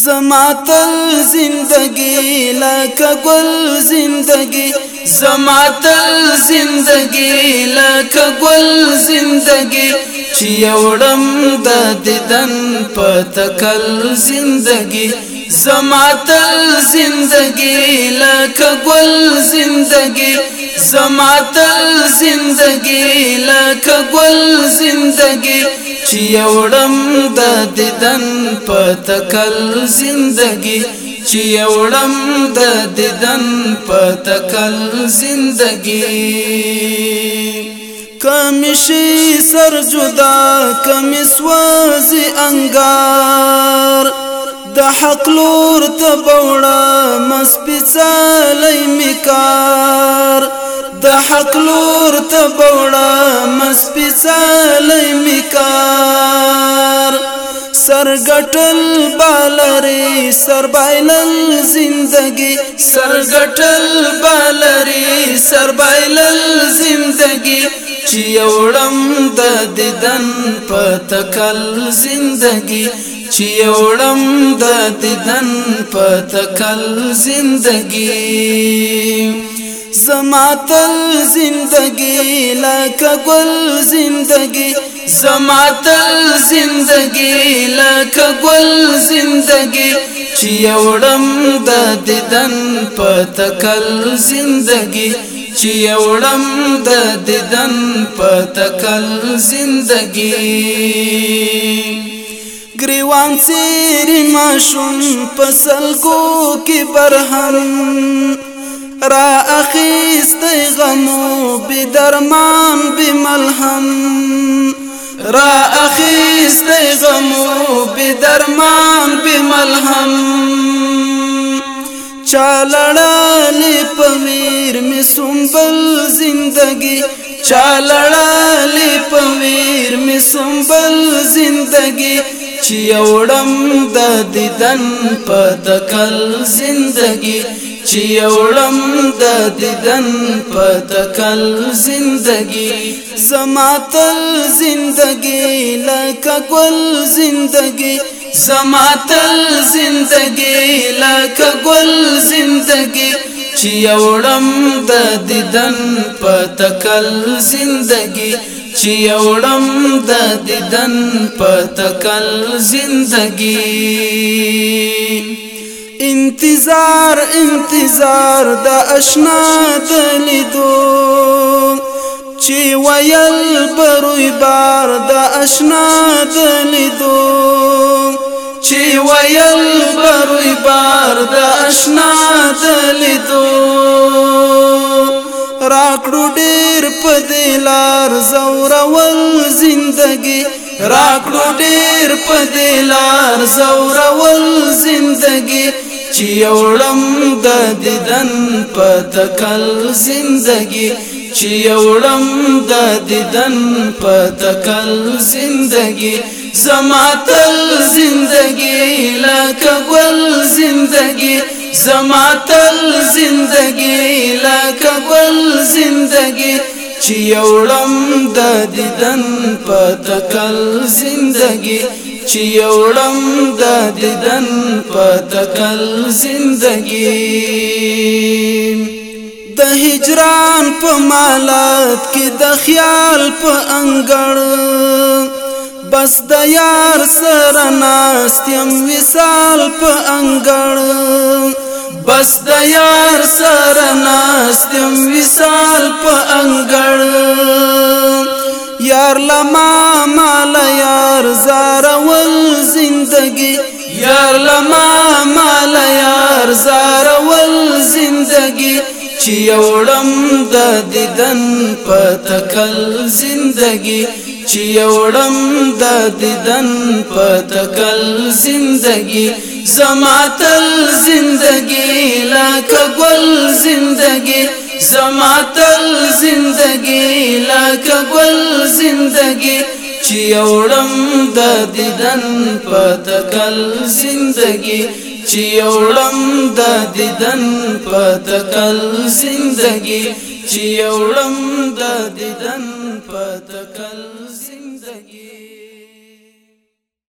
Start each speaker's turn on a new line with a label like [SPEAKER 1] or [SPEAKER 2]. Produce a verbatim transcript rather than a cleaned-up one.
[SPEAKER 1] زماتل زندگی لکه گل زندگی زماتل زندگی لکه گل زندگی چې یوړم د دیدن په تکل زندگی زماتل زندگی لکه گل زندگی زماتل زندگی لکه گل زندگی چې یوړم د دیدن په تکل زندگی چې یوړم د دیدن په تکل زندگی کمیشی سر جدا کمی سوازی انگار د حق لور تبوڑا مسپیڅالی میکار د حق لور تبوڑا مسپیڅالی میکار سرگٹل بالری سر بایلل زندگی سرگٹل بالری سر بایلل زندگی چې یوړم د دیدن په تکل زندگی چې یوړم د دیدن په تکل زندگی زماتل زندگی لکه گل زندگی زماتل زندگی لکه گل زندگی چې یوړم د دیدن په تکل زندگی چې یوړم د دیدن په تکل زندگی گریوان سیری ماشوم په سلګو کې برهم را اخیستی غمو بی درمان بی ملهم را اخیستی غمو بی درمان بی ملهم چالڑالی پویر می سنبل زندگی چالڑالی پویر می سنبل زندگی چې یوړم د دیدن په تکل زندگی چې یوړم د دیدن په تکل زندگی زماتل زندگی لکه گل زندگی زماتل زندگی لکه گل زندگی چې یوړم د دیدن په تکل زندگی چې یوړم د دیدن په تکل زندگی انتظار انتظار د اشنا د لیدو چې ویل بروی بار د اشنا د لیدو چې ویل بروی بار د اشنا د لیدو راکړو ډیر په دلار زورول زندگی راکړو ډیر په دلار زورول زندگی چې یوړم د دیدن په تکل زندگی چې یوړم د دیدن په تکل زندگی زماتل زندگی لکه گل زندگی زماتل زندگی لکه گل زندگی چې یوړم د دیدن په تکل زندگی چې یوړم د دیدن په تکل زندگی د هجران په مالات کې د خیال په انګړ بس د یار سره ناست یم وصال په انګړ بس د یار سره ناست یم وصال په انګړ یار لما مال یار زارول زندگی یار لما مال یار زارول زندگی چې یوړم د دیدن په تکل زندگی چې یوړم د دیدن په تکل زندگی زماتل زندگی لکه گل زندگی زماتل زندگی لکه گل زندگی چې یوړم د دیدن په تکل زندگی چې یوړم د دیدن په تکل زندگی چې یوړم د دیدن په تکل